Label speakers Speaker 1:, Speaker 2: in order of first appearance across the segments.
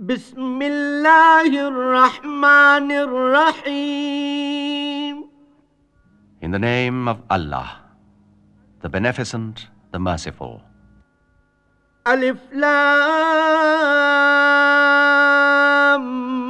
Speaker 1: بسم الله الرحمن الرحيم.
Speaker 2: In the name of Allah, the Beneficent, the Merciful.
Speaker 1: ألف لام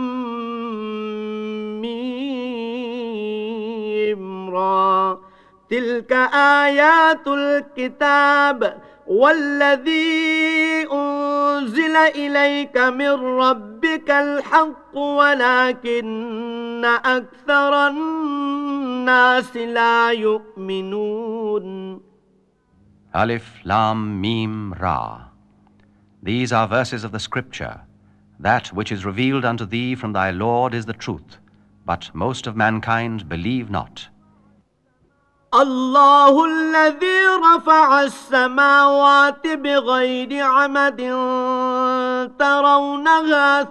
Speaker 1: ميم را تلك آيات الكتاب والذي أنزل إليك من ربك الحق ولكن أكثر الناس لا يؤمنون.
Speaker 2: Alif, Lam, Mim, Ra. These are verses of the Scripture. That which is revealed unto thee from thy Lord is the truth, but most of mankind believe not.
Speaker 1: الله الذي رفع السماوات بغير عمد ترونها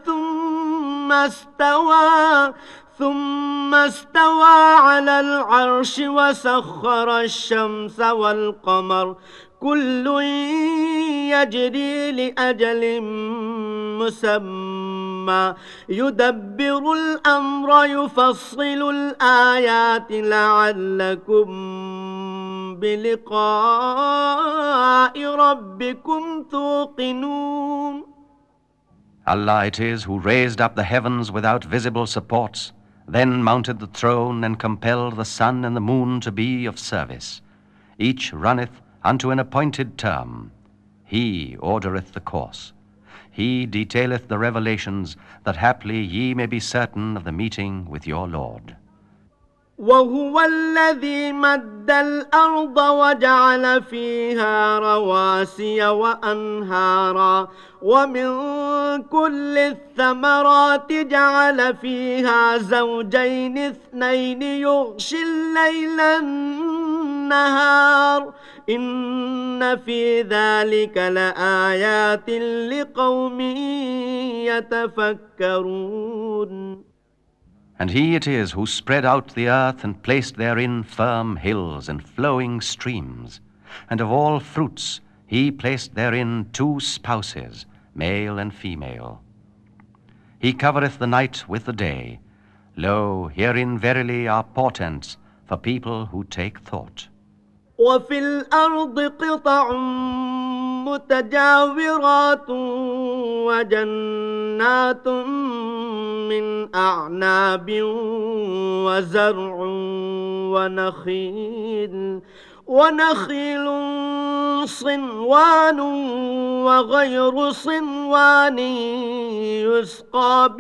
Speaker 1: ثم استوى على العرش وسخر الشمس والقمر كل يجري لأجل مسمى يدبر الأمر يفصل الآيات لعلكم بلقاء ربكم توقنون.
Speaker 2: Allah it is who raised up the heavens without visible supports, then mounted the throne and compelled the sun and the moon to be of service. Each runneth unto an appointed term. He ordereth the course. He detaileth the revelations, that haply ye may be certain of the meeting with your Lord.
Speaker 1: وهو الذي مد الأرض وجعل فيها رواسي وأنهارا ومن كل الثمرات جعل فيها زوجين اثنين يغشي الليل النهار إن في ذلك لآيات لقوم يتفكرون.
Speaker 2: And he it is who spread out the earth and placed therein firm hills and flowing streams. And of all fruits he placed therein two spouses, male and female. He covereth the night with the day. Lo, herein verily are portents for people who take thought.
Speaker 1: وفي الأرض قطع متجاورات وجنات من أعناب وزرع ونخيل صنوان وغير صنوان يسقى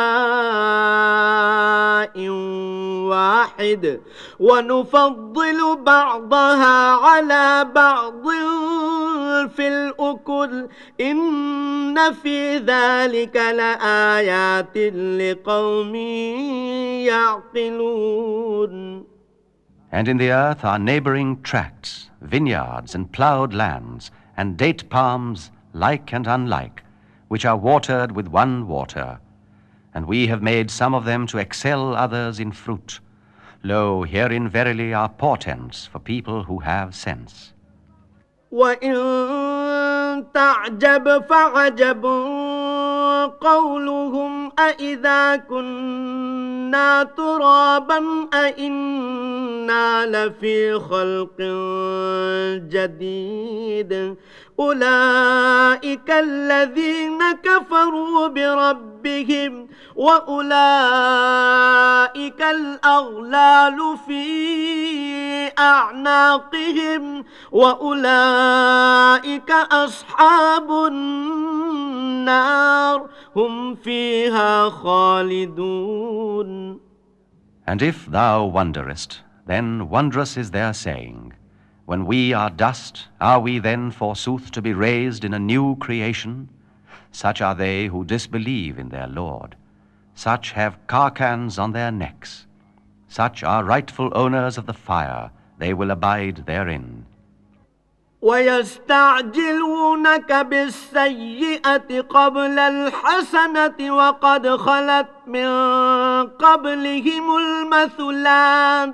Speaker 1: بماء واحد ونفضل بعضها على بعض في الأكل إن في ذلك لآيات لقوم يعقلون.
Speaker 2: And in the earth are neighboring tracts, vineyards and ploughed lands, and date palms like and unlike, which are watered with one water. And we have made some of them to excel others in fruit. Lo, herein verily are portents for people who have sense.
Speaker 1: وَإِن تَعْجَبْ فَعَجَبٌ قَوْلُهُمْ أَإِذَا كُنَّا تُرَابًا أَإِنَّا لَفِي خَلْقٍ جَدِيدٍ أُولَئِكَ الَّذِينَ كَفَرُوا بِرَبِّهِمْ وَأُولَئِكَ الْأَغْلَالُ فِي أَعْنَاقِهِمْ وَأُولَئِكَ أَصْحَابُ النَّارِ هُمْ فِيهَا خَالِدُونَ.
Speaker 2: And if thou wonderest, then wondrous is their saying, when we are dust, are we then forsooth to be raised in a new creation? Such are they who disbelieve in their Lord. Such have carcans on their necks. Such are rightful owners of the fire. They will abide therein.
Speaker 1: وَيَسْتَعْجِلُونَكَ بِالسَّيِّئَةِ قَبْلَ الْحَسَنَةِ وَقَدْ خَلَتْ مِنْ قَبْلِهِمُ الْمَثُلَاتُ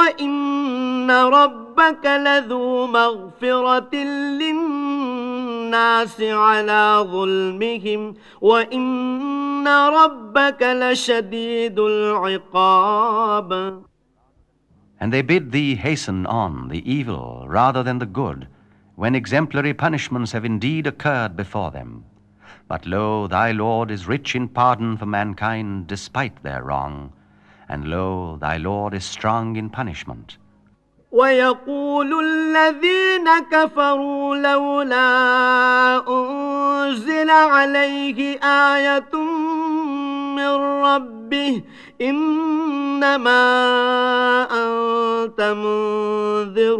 Speaker 1: وَإِنَّ رَبَّكَ لَذُو مَغْفِرَةٍ لِلنَّاسِ الناس على ظلمهم وإن ربك لشديد العقاب.
Speaker 2: And they bid thee hasten on the evil rather than the good, when exemplary punishments have indeed occurred before them. But lo, thy Lord is rich in pardon for mankind despite their wrong, and lo, thy Lord is strong in punishment.
Speaker 1: ويقول الذين كفروا لولا أنزل عليه آية من ربه إنما أنت منذر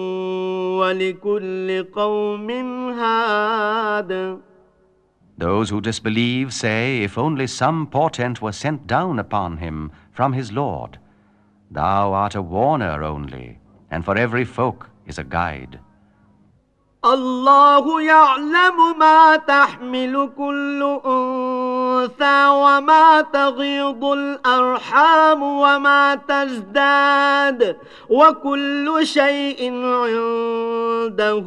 Speaker 1: ولكل قوم هاد.
Speaker 2: Those who disbelieve say, if only some portent were sent down upon him from his Lord. Thou art a warner only, and for every folk is a guide.
Speaker 1: الله يعلم ما تحمل كل أنثى وما تغيض الأرحام وما تزداد وكل شيء عنده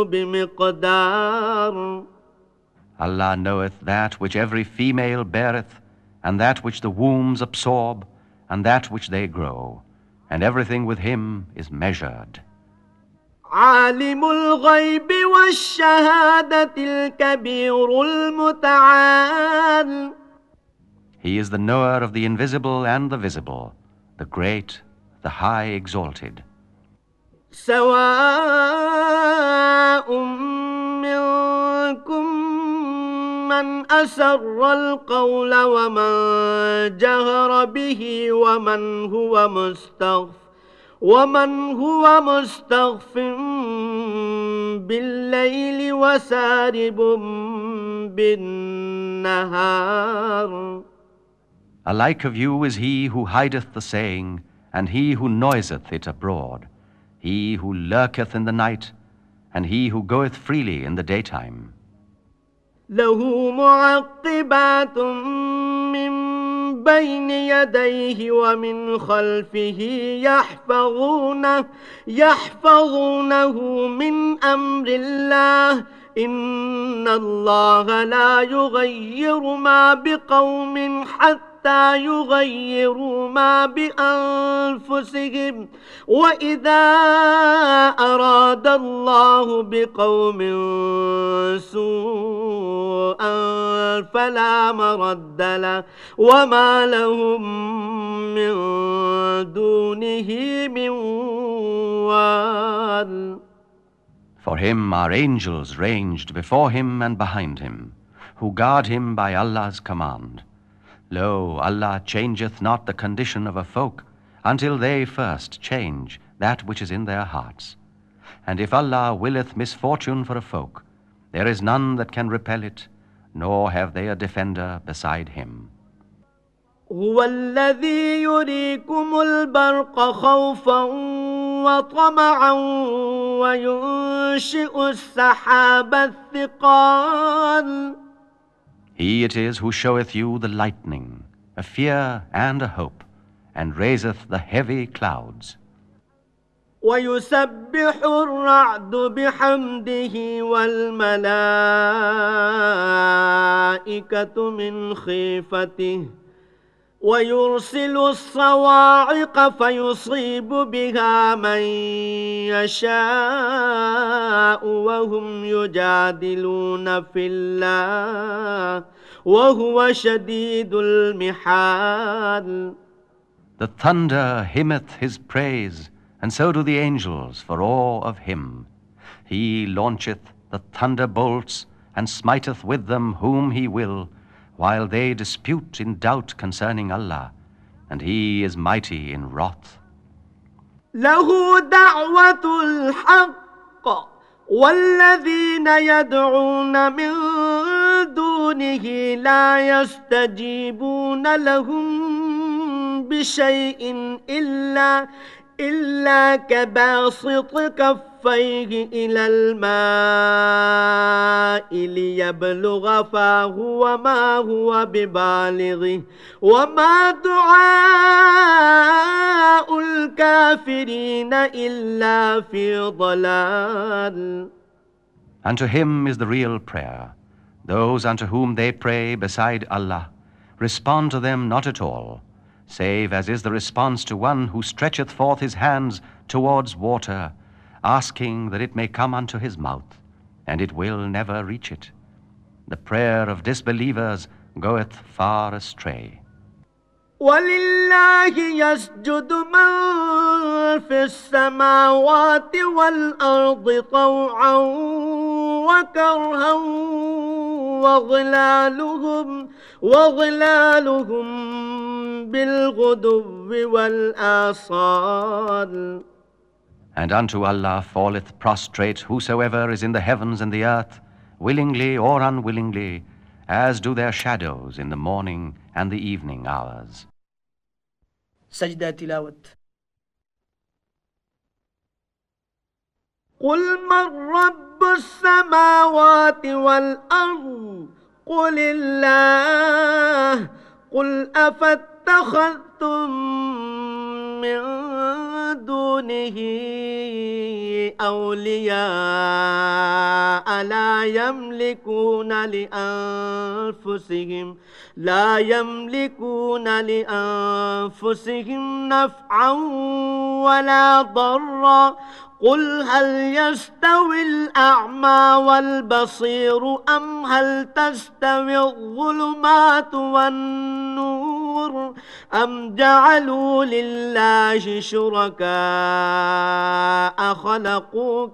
Speaker 1: بمقدار.
Speaker 2: Allah knoweth that which every female beareth, and that which the wombs absorb, and that which they grow, and everything with him is measured.
Speaker 1: عالم الغيب والشهادة الكبير المتعال.
Speaker 2: He is the knower of the invisible and the visible, the great, the high exalted.
Speaker 1: سواء منكم من أسر القول ومن جهر به ومن هو مستخف بالليل وسارب بالنهار.
Speaker 2: Alike of you is he who hideth the saying, and he who noiseth it abroad, he who lurketh in the night, and he who goeth freely in the daytime.
Speaker 1: له معقبات من بين يديه ومن خلفه يحفظونه من أمر الله إن الله لا يغير ما بقوم حتى يغيروا ما بأنفسهم وإذا أراد الله بقوم سوءا فلا مرد له وما لهم من دونه من وال.
Speaker 2: For him are angels ranged before him and behind him, who guard him by Allah's command. Lo, Allah changeth not the condition of a folk until they first change that which is in their hearts. And if Allah willeth misfortune for a folk, there is none that can repel it, nor have they a defender beside him.
Speaker 1: هو الذي يريكم البرق خوفا وطمعا وينشئ السحاب الثقال.
Speaker 2: He it is who showeth you the lightning, a fear and a hope, and raiseth the heavy clouds.
Speaker 1: ويسبح الرعد بحمده والملائكة من خيفته ويرسل الصواعق فيصيب بها من يشاء وهم يجادلون في الله وهو شديد المحال.
Speaker 2: The thunder hymneth his praise, and so do the angels for awe of him. He launcheth the thunderbolts and smiteth with them whom he will, while they dispute in doubt concerning Allah, and he is mighty in wrath.
Speaker 1: له دعوة الحق والذين يدعون من دونه لا يستجيبون لهم بشيء إلا كباسط كفيه إلى الماء ليبلغ فاه وما هو ببالغه وما دعاء الكافرين إلا في ضلال.
Speaker 2: Unto him is the real prayer. Those unto whom they pray beside Allah respond to them not at all, save as is the response to one who stretcheth forth his hands towards water, asking that it may come unto his mouth, and it will never reach it. The prayer of disbelievers goeth far astray.
Speaker 1: ولله يسجد من في السماوات والأرض طوعا وكرها وظلالهم بالغدو والآصال.
Speaker 2: And unto Allah falleth prostrate whosoever is in the heavens and the earth, willingly or unwillingly, as do their shadows in the morning and the evening hours.
Speaker 1: سجدة تلاوة. قل من رب السماوات والأرض قل الله قل أفاتخذتم من دونه أولياء لا يملكون لأنفسهم نفعا ولا ضرا قل هل يستوي الأعمى والبصير أم هل تستوي الظلمات والنور أم جعلوا لله شركاء خلقوا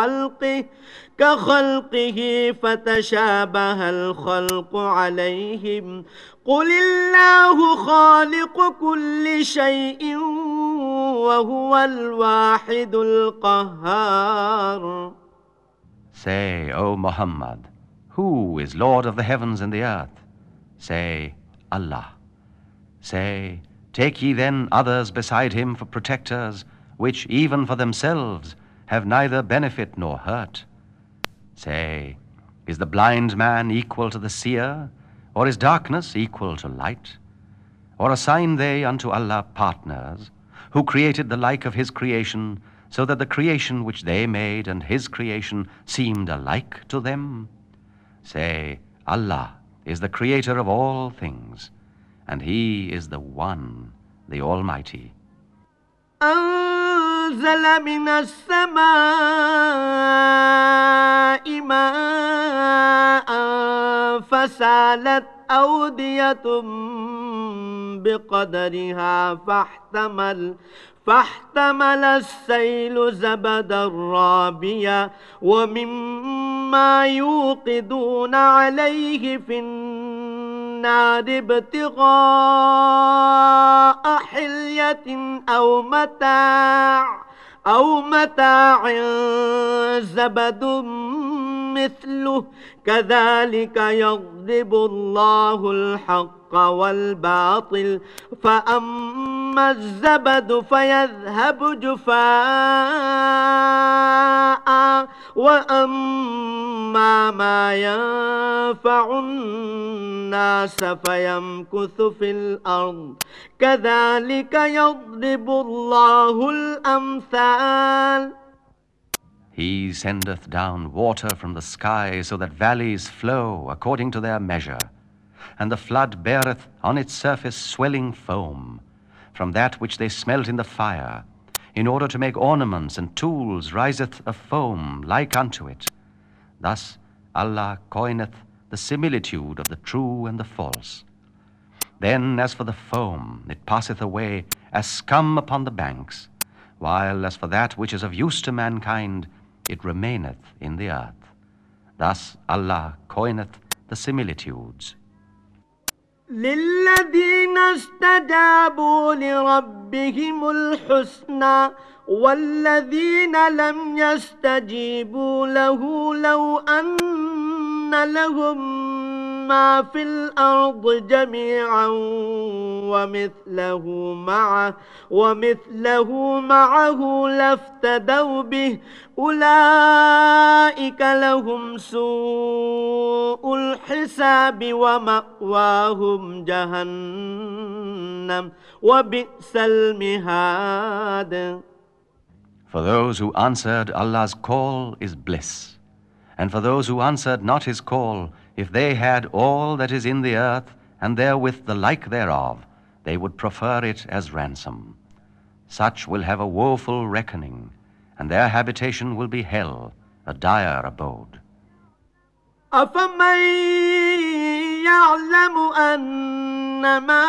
Speaker 1: كخلقه فتشابه الخلق عليهم قل الله خالق كل شيء وهو الواحد القهار.
Speaker 2: Say, O Muhammad, who is Lord of the heavens and the earth? Say, Allah. Say, take ye then others beside him for protectors, which even for themselves have neither benefit nor hurt. Say, is the blind man equal to the seer, or is darkness equal to light? Or assign they unto Allah partners, who created the like of his creation, so that the creation which they made and his creation seemed alike to them? Say, Allah is the creator of all things, and he is the One, the Almighty.
Speaker 1: أنزل من السماء ماء فسالت أودية بقدرها فاحتمل السيل زبدا رابيا ومما يوقدون عليه في النار ابتغاء حلية أو متاع زبد مثله كذلك يضرب الله الحق والباطل فأما الزبد فيذهب جفاء وأما ما ينفع الناس فيمكث في الأرض كذلك يضرب الله الأمثال.
Speaker 2: He sendeth down water from the sky so that valleys flow according to their measure, and the flood beareth on its surface swelling foam from that which they smelt in the fire, in order to make ornaments and tools riseth a foam like unto it. Thus Allah coineth the similitude of the true and the false. Then as for the foam, it passeth away as scum upon the banks, while as for that which is of use to mankind, it remaineth in the earth. Thus Allah coineth the similitudes.
Speaker 1: للذين استجابوا لربهم الحسنى والذين لم يستجيبوا له لو أن لهم ما في الأرض جميعا ومثله معه لافتدوا به أولئك لهم سوء الحساب ومأواهم جهنم وبئس المهاد.
Speaker 2: For those who answered Allah's call is bliss, And for those who answered not his call, if they had all that is in the earth, and therewith the like thereof, they would prefer it as ransom. Such will have a woeful reckoning, and their habitation will be hell, a dire abode.
Speaker 1: أفمن يعلم أنما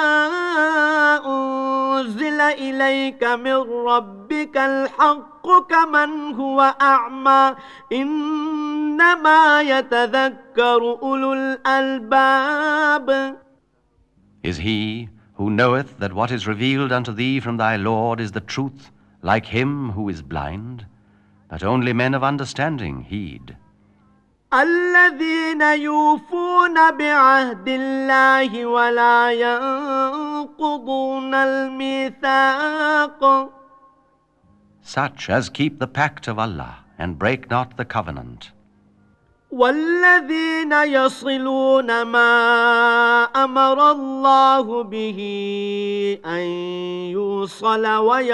Speaker 1: أنزل إليك من ربك الحق كمن هو أعمى إنما يتذكر أولو الألباب.
Speaker 2: Is he who knoweth that what is revealed unto thee from thy Lord is the truth, like him who is blind? But only men of understanding heed.
Speaker 1: الذين يوفون بعهد الله ولا ينقضون الميثاق.
Speaker 2: Such as keep the pact of Allah and break not the covenant.
Speaker 1: والذين يصلون ما أمر الله به أن يوصل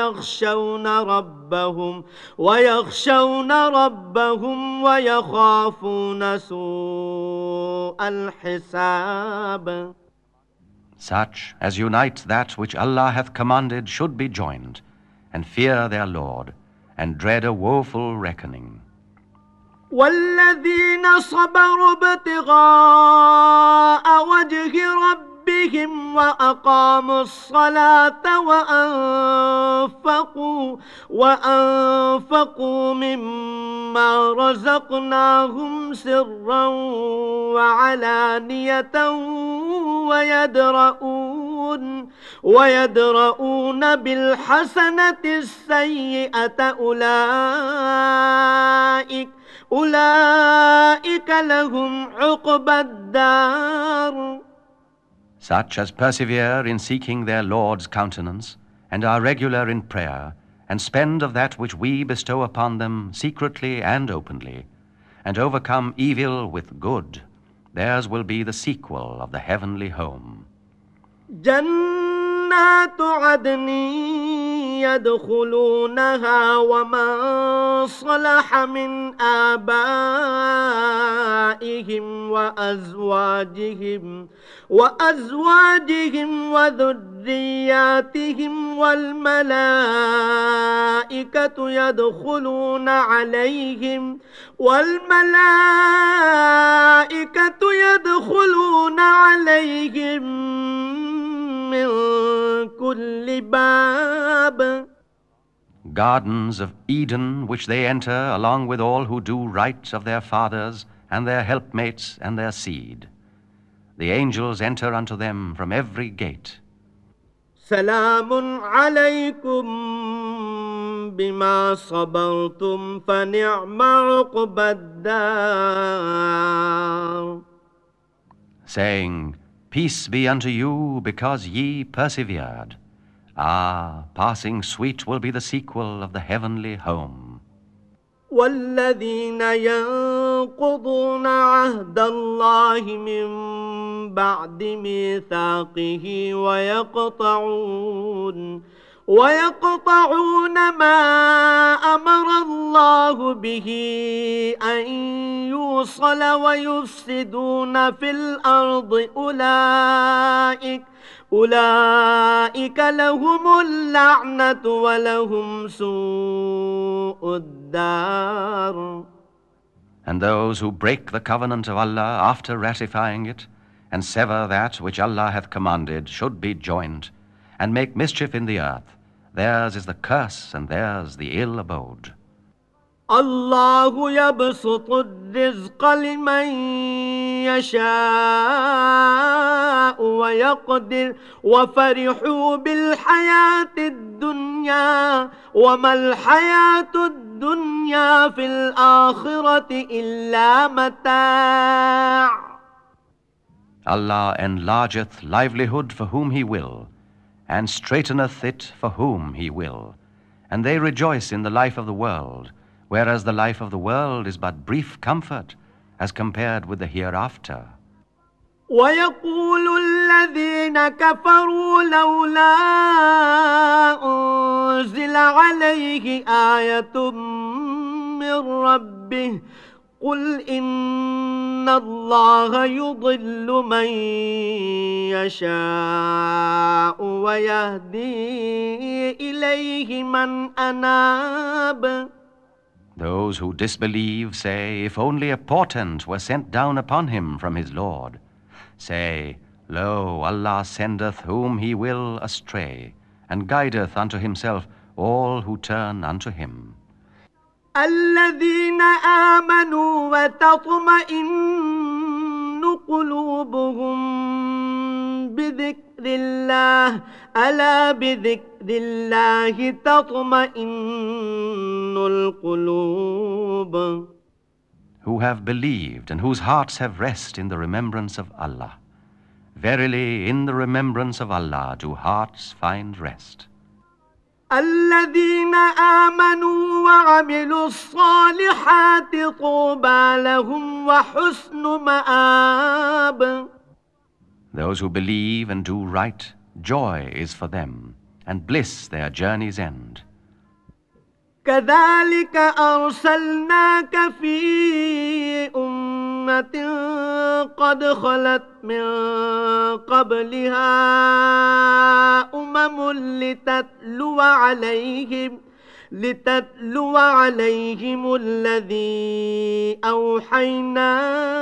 Speaker 1: ويخشون ربهم ويخافون سوء الحساب.
Speaker 2: Such as unite that which Allah hath commanded should be joined, and fear their Lord, and dread a woeful reckoning.
Speaker 1: والذين صبروا ابتغاء وجه ربهم وأقاموا الصلاة وأنفقوا مما رزقناهم سرا وعلانية ويدرؤون بالحسنة السيئة أولئك لهم عقبى الدار.
Speaker 2: Such as persevere in seeking their Lord's countenance, and are regular in prayer, and spend of that which we bestow upon them secretly and openly, and overcome evil with good, theirs will be the sequel of the heavenly home.
Speaker 1: جنات عدن يدخلونها ومن صلح من آبائهم وأزواجهم وذرياتهم والملائكة يدخلون عليهم من كل باب.
Speaker 2: Gardens of Eden which they enter along with all who do right of their fathers and their helpmates and their seed. The angels enter unto them from every gate.
Speaker 1: سلام عليكم بما صبرتم فنعم عقبى الدار.
Speaker 2: Saying, Peace be unto you because ye persevered. Ah, passing sweet will be the sequel of the heavenly home.
Speaker 1: والذين ينقضون عهد الله من بعد ميثاقه ويقطعون ما أمر الله به أن يوصل ويفسدون في الأرض أولئك لهم اللعنة ولهم سوء الدار.
Speaker 2: And those who break the covenant of Allah after ratifying it, and sever that which Allah hath commanded, should be joined, and make mischief in the earth, theirs is the curse and theirs the ill abode.
Speaker 1: الله يبسط الرزق لمن يشاء ويقدر وفرحوا بالحياة الدنيا وما الحياة الدنيا في الآخرة إلا متاع.
Speaker 2: Allah enlargeth livelihood for whom He will, and straiteneth it for whom He will, and they rejoice in the life of the world, whereas the life of the world is but brief comfort as compared with the hereafter.
Speaker 1: ويقول الذين كفروا لولا أنزل عليه آية من ربه قل إن الله يضل من يشاء ويهدي إليه من أناب.
Speaker 2: Those who disbelieve say, if only a portent were sent down upon him from his Lord. Say, lo, Allah sendeth whom he will astray, and guideth unto himself all who turn unto him.
Speaker 1: الذين آمنوا وتطمئن قلوبهم بذكر الله ألا بذكر الله تطمئن القلوب.
Speaker 2: Who have believed and whose hearts have rest in the remembrance of Allah. Verily, in the remembrance of Allah do hearts find rest.
Speaker 1: الذين آمنوا وعملوا الصالحات طوبى لهم وحسن مآب.
Speaker 2: Those who believe and do right, joy is for them, and bliss their journey's end.
Speaker 1: كذلك أرسلناك في أمة قد خلت من قبلها أمم لتتلو عليهم الذي أوحينا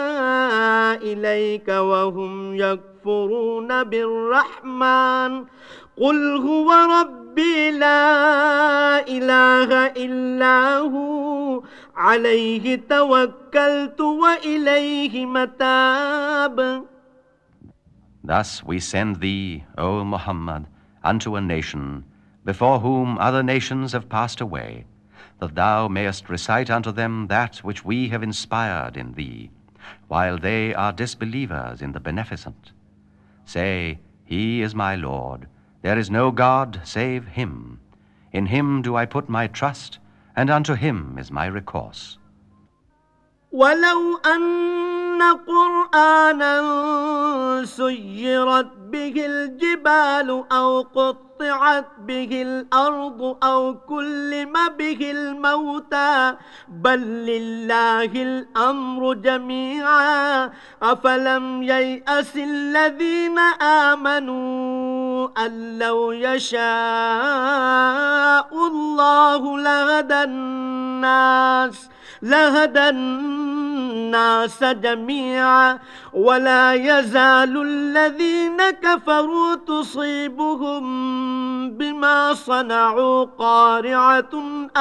Speaker 1: إليك وهم يكفرون بالرحمن قل هو ربي لا إله إلا هو عليه توكلت وإليه متاب.
Speaker 2: Thus we send thee, O Muhammad, unto a nation, before whom other nations have passed away, that thou mayest recite unto them that which we have inspired in thee, while they are disbelievers in the Beneficent. Say, He is my Lord, there is no God save Him. In Him do I put my trust, and unto Him is my recourse.
Speaker 1: ولو أن قرآنا سيرت به الجبال أو قطعت به الأرض أو كلم به الموتى بل لله الأمر جميعا أفلم ييأس الذين آمنوا أن لو يشاء الله لهدى الناس جميعا ولا يزال الذين كفروا تصيبهم بما صنعوا قارعة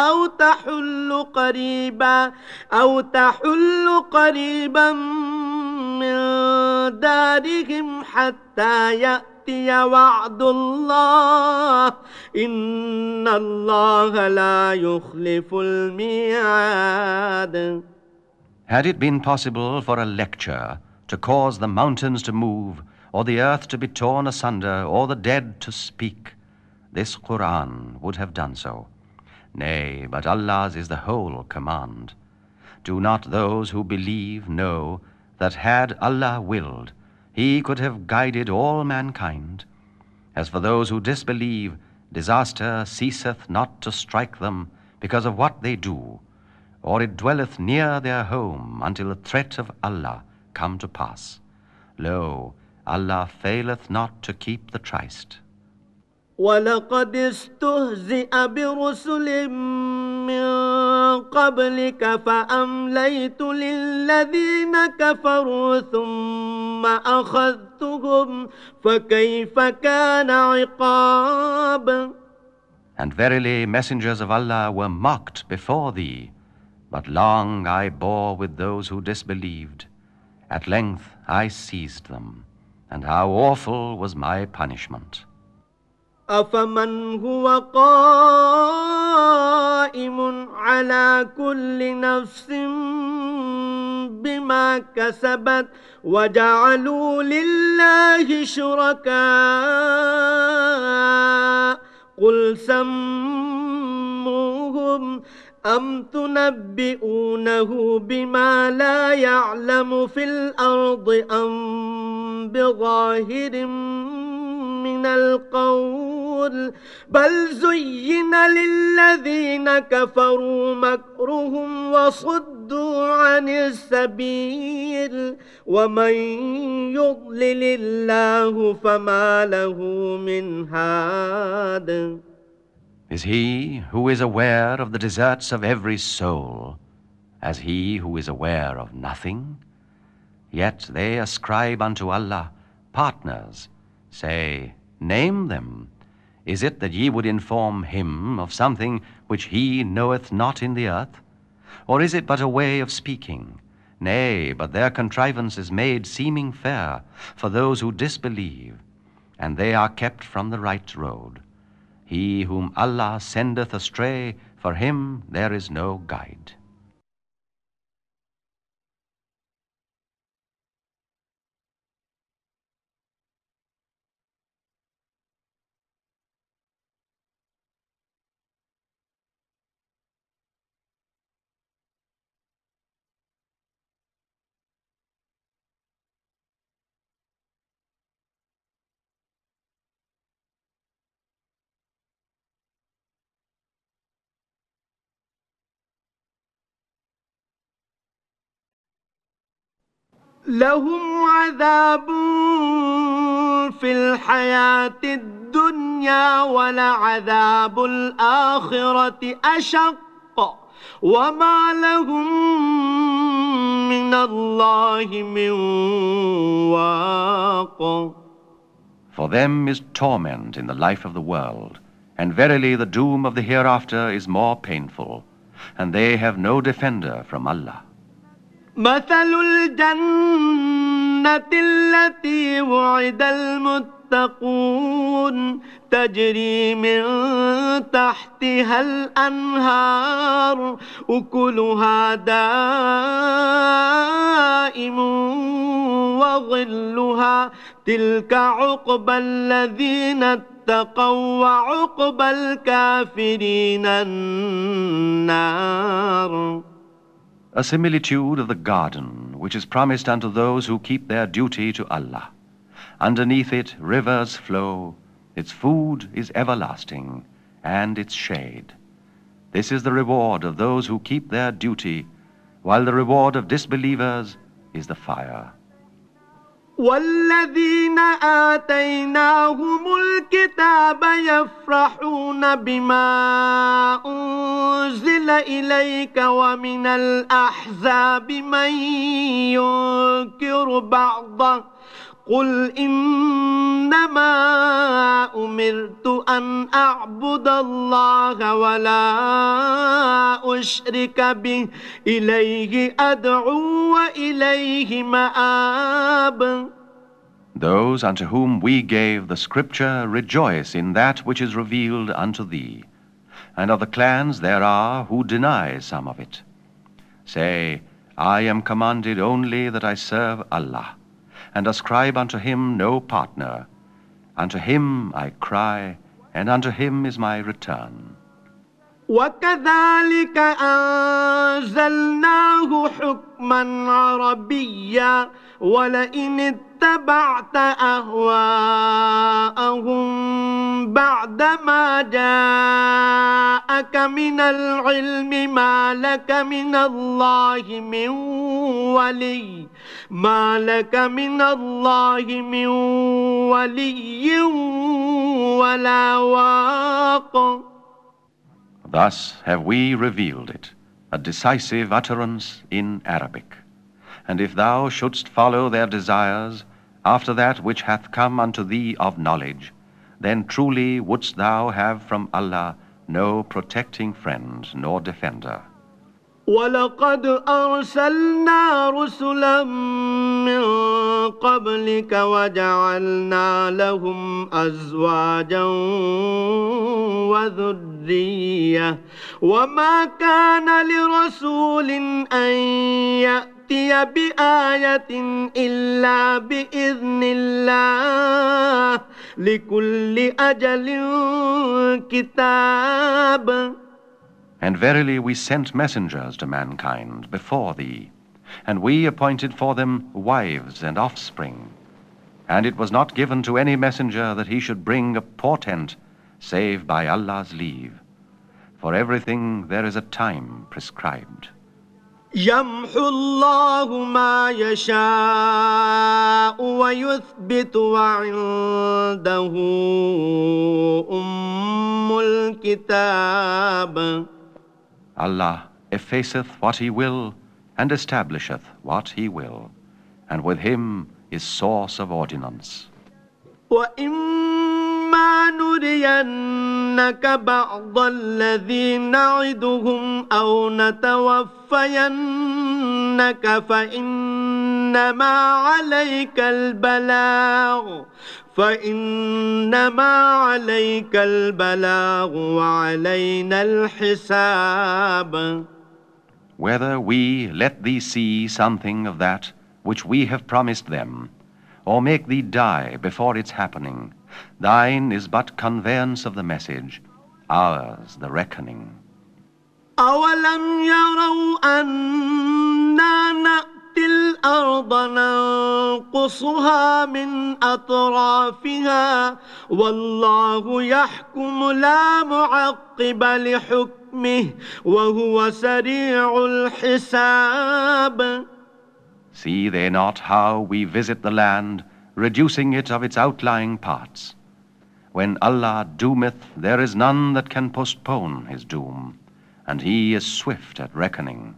Speaker 1: أو تحل قريبا من دارهم حتى يأتي وعد الله إن الله لا يخلف الميعاد.
Speaker 2: Had it been possible for a lecture to cause the mountains to move, or the earth to be torn asunder, or the dead to speak, this Quran would have done so. Nay, but Allah's is the whole command. Do not those who believe know that had Allah willed, He could have guided all mankind? As for those who disbelieve, disaster ceaseth not to strike them because of what they do, or it dwelleth near their home until the threat of Allah come to pass. Lo, Allah faileth not to keep the tryst.
Speaker 1: وَلَقَدِ اسْتُهْزِئَ بِرُسُلٍ مِّن قَبْلِكَ فَأَمْلَيْتُ لِلَّذِينَ كَفَرُوا ثُمَّ أَخَذْتُهُمْ فَكَيْفَ كَانَ عِقَابِ.
Speaker 2: And verily messengers of Allah were mocked before thee, but long I bore with those who disbelieved. At length I seized them, and how awful was my punishment.
Speaker 1: أفمن هو قائم على كل نفس بما كسبت وجعلوا لله شركاء قل سموهم أم تنبئونه بما لا يعلم في الأرض أم بظاهر من القول بل زين للذين كفروا مكرهم وصدوا عن السبيل ومن يضلل الله فما له من هاد.
Speaker 2: Is he who is aware of the deserts of every soul as he who is aware of nothing? Yet they ascribe unto Allah partners. Say, name them. Is it that ye would inform him of something which he knoweth not in the earth? Or is it but a way of speaking? Nay, but their contrivance is made seeming fair for those who disbelieve, and they are kept from the right road. He whom Allah sendeth astray, for him there is no guide.
Speaker 1: لهم عذاب في الحياة الدنيا ولعذاب الآخرة أشق وما لهم من الله من واق.
Speaker 2: For them is torment in the life of the world, and verily the doom of the hereafter is more painful, and they have no defender from Allah.
Speaker 1: مثل الجنة التي وعد المتقون تجري من تحتها الأنهار أكلها دائم وظلها تلك عقبى الذين اتقوا وعقبى الكافرين النار.
Speaker 2: A similitude of the garden which is promised unto those who keep their duty to Allah. Underneath it rivers flow, its food is everlasting, and its shade. This is the reward of those who keep their duty, while the reward of disbelievers is the fire.
Speaker 1: والذين آتيناهم الكتاب يفرحون بما أنزل إليك ومن الأحزاب من ينكر بعضه قل إنما أمرت أن أعبد الله ولا أشرك به إليه أدعو وإليه مآب.
Speaker 2: Those unto whom we gave the scripture rejoice in that which is revealed unto thee, and of the clans there are who deny some of it. Say, I am commanded only that I serve Allah, and ascribe unto him no partner. Unto him I cry, and unto him is my return.
Speaker 1: وكذلك أنزلناه حكما عربيا ولئن اتبعت أهواءهم بعدما جاءك من العلم ما لك من الله من ولي ولا واق.
Speaker 2: Thus have we revealed it, a decisive utterance in Arabic. And if thou shouldst follow their desires after that which hath come unto thee of knowledge, then truly wouldst thou have from Allah no protecting friend nor defender.
Speaker 1: ولقد أرسلنا رسلا من قبلك وجعلنا لهم أزواجا وذرية وما كان لرسول أن يأتي بآية إلا بإذن الله لكل أجل كتاب.
Speaker 2: And verily we sent messengers to mankind before thee, and we appointed for them wives and offspring. And it was not given to any messenger that he should bring a portent save by Allah's leave. For everything there is a time prescribed.
Speaker 1: يمحو الله ما يشاء ويثبت وعنده أم الكتاب.
Speaker 2: Allah effaceth what He will and establisheth what He will, and with Him is source of ordinance.
Speaker 1: وَإِمَّا نُرِيَنَّكَ بَعْضَ الَّذِي نَعِدُهُمْ أَوْ نَتَوَفَّيَنَّكَ فَإِنَّمَا عَلَيْكَ الْبَلَاغُ وَعَلَيْنَا الْحِسَابُ.
Speaker 2: Whether we let thee see something of that which we have promised them, or make thee die before its happening, thine is but conveyance of the message, ours the reckoning.
Speaker 1: أَوَلَمْ يَرَوْا أَنَّا نَأْتِي الْأَرْضَ نَنقُصُهَا مِنْ أَطْرَافِهَا وَاللَّهُ يَحْكُمُ لَا مُعَقِّبَ لِحُكْمِهِ وَهُوَ سَرِيعُ الْحِسَابِ.
Speaker 2: See they not how we visit the land, reducing it of its outlying parts? When Allah doometh, there is none that can postpone His doom, and He is swift at reckoning.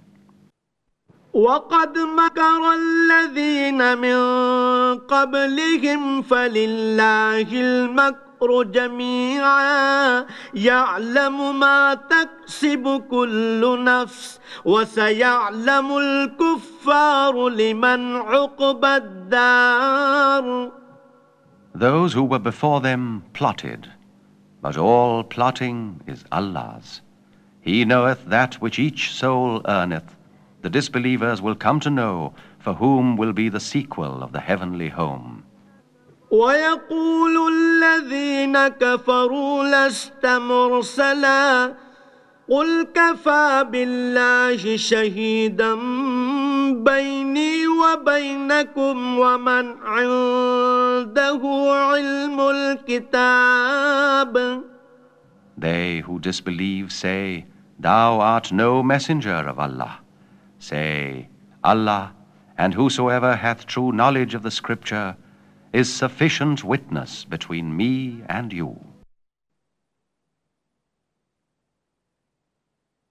Speaker 1: وَقَدْ مَكَرَ الَّذِينَ مِنْ قَبْلِهِمْ فَلِلَّهِ الْمَكْرُ جَمِيعًا يَعْلَمُ مَا تَكْسِبُ كُلُّ نَفْسٍ وَسَيَعْلَمُ الْكُفَّارُ لِمَنْ عُقْبَى الدَّارِ.
Speaker 2: Those who were before them plotted, but all plotting is Allah's. He knoweth that which each soul earneth. The disbelievers will come to know for whom will be the sequel of the heavenly home.
Speaker 1: وَيَقُولُ الَّذِينَ كَفَرُوا لَسْتَ مُرْسَلًا قُلْ كَفَى بِاللَّهِ شَهِيدًا بَيْنِي وَبَيْنَكُمْ وَمَنْ عِندَهُ عِلْمُ الْكِتَابِ.
Speaker 2: They who disbelieve say, Thou art no messenger of Allah. Say, Allah, and whosoever hath true knowledge of the Scripture, is sufficient witness between me and you.